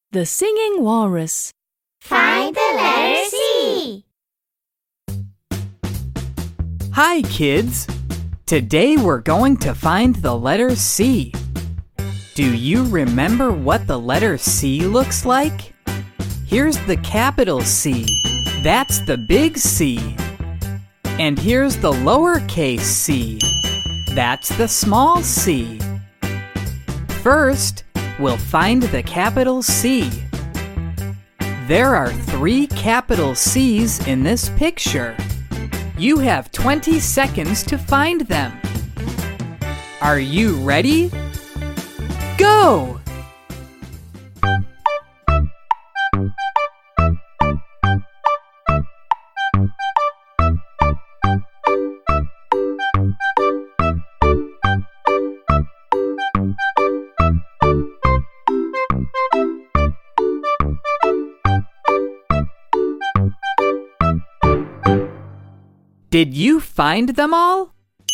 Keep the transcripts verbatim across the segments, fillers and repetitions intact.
The Singing Walrus. Find the letter C. Hi, kids! Today we're going to find the letter C. Do you remember what the letter C looks like? Here's the capital C. That's the big C. And here's the lowercase c. That's the small c. First, we'll find the capital C. There are three capital C's in this picture. You have twenty seconds to find them. Are you ready? Go! Did you find them all?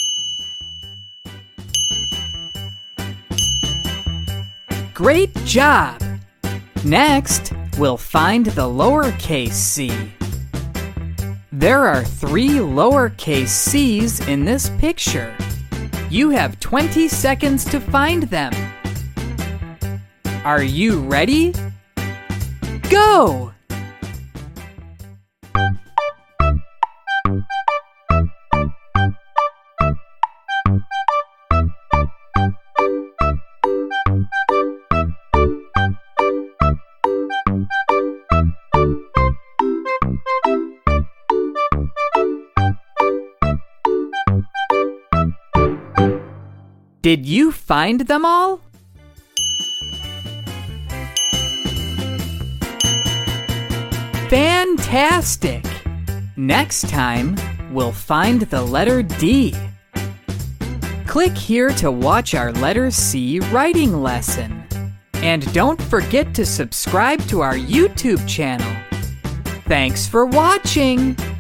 Great job! Next, we'll find the lowercase c. There are three lowercase c's in this picture. You have twenty seconds to find them. Are you ready? Go! Did you find them all? Fantastic! Next time, we'll find the letter D. Click here to watch our letter C writing lesson. And don't forget to subscribe to our YouTube channel. Thanks for watching!